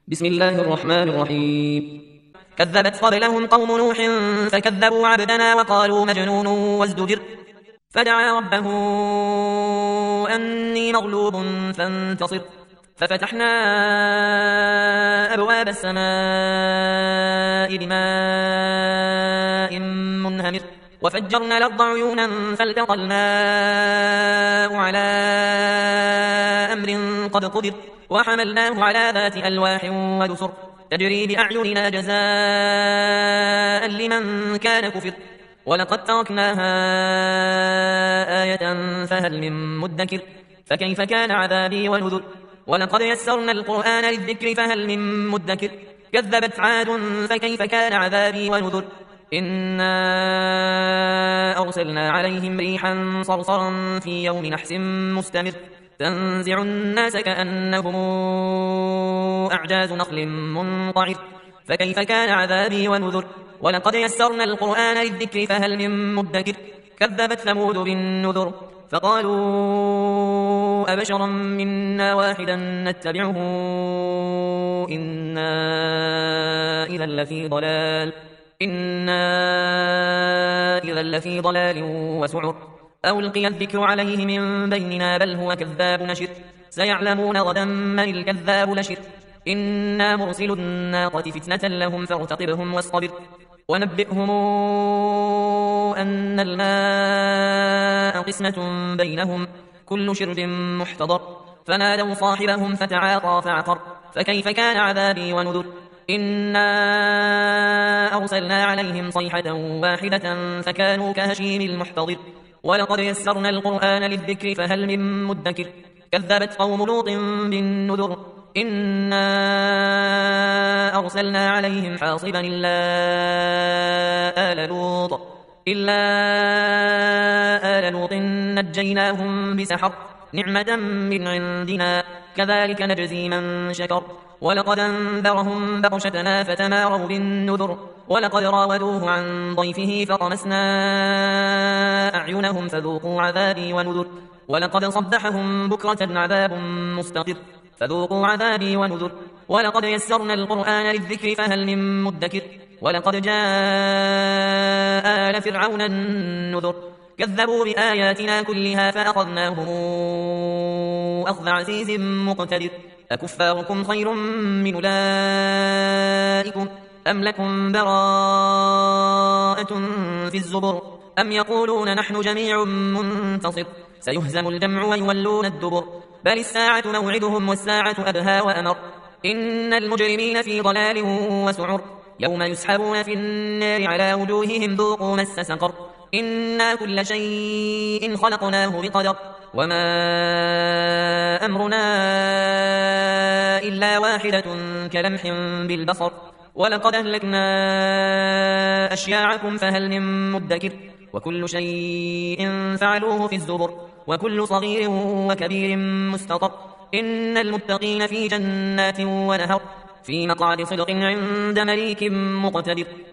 بسم الله الرحمن الرحيم. كذبت قبلهم قوم نوح فكذبوا عبدنا وقالوا مجنون وازدجر فدعا ربه أني مغلوب فانتصر ففتحنا أبواب السماء بماء منهمر وفجرنا الأرض عيونا فالتقى الماء على أمر قد قدر وحملناه على ذات ألواح ودسر تجري بأعيننا جزاء لمن كان كفر ولقد تركناها آية فهل من مدكر فكيف كان عذابي ونذر ولقد يسرنا القرآن للذكر فهل من مدكر كذبت عاد فكيف كان عذابي ونذر إنا أرسلنا عليهم ريحا صرصرا في يوم نحس مستمر تنزع الناس كأنهم أعجاز نخل منقعر فكيف كان عذابي ونذر ولقد يسرنا القرآن للذكر فهل من مدكر كذبت ثمود بالنذر فقالوا أبشرا منا واحدا نتبعه إنا إذا لفي ضلال وسعر أو ألقي الذكر عليه من بيننا بل هو كذاب نشر سيعلمون غدا من الكذاب نشر إنا مرسل الناقة فتنة لهم فارتقبهم واصطبر ونبئهم أن الماء قسمة بينهم كل شرب محتضر فنادوا صاحبهم فتعاطى فعقر فكيف كان عذابي ونذر إنا أرسلنا عليهم صيحة واحدة فكانوا كهشيم المحتضر ولقد يسرنا القرآن للذكر فهل من مدكر كذبت قوم لوط بالنذر إنا أرسلنا عليهم حاصبا إلا آل لوط نجيناهم بسحر نعمة من عندنا كذلك نجزي من شكر ولقد أنذرهم بطشتنا فتماروا بالنذر ولقد راودوه عن ضيفه فطمسنا أعينهم فذوقوا عذابي ونذر ولقد صبحهم بكرة عذاب مستقر فذوقوا عذابي ونذر ولقد يسرنا القرآن للذكر فهل من مدكر ولقد جاء آل فرعون النذر كذبوا بآياتنا كلها فأخذناهم أخذ عزيز مقتدر أكفاركم خير من أولئكم أم لكم براءة في الزبر أم يقولون نحن جميع منتصر سيهزم الجمع ويولون الدبر بل الساعة موعدهم والساعة أدهى وأمر إن المجرمين في ضلال وسعر يوم يسحبون في النار على وجوههم ذوقوا مس سقر إنا كل شيء خلقناه بقدر وما أمرنا إلا واحدة كلمح بالبصر ولقد أهلكنا أشياعكم فهل من مدكر وكل شيء فعلوه في الزبر وكل صغير وكبير مستطر إن المتقين في جنات ونهر في مقعد صدق عند مليك مقتدر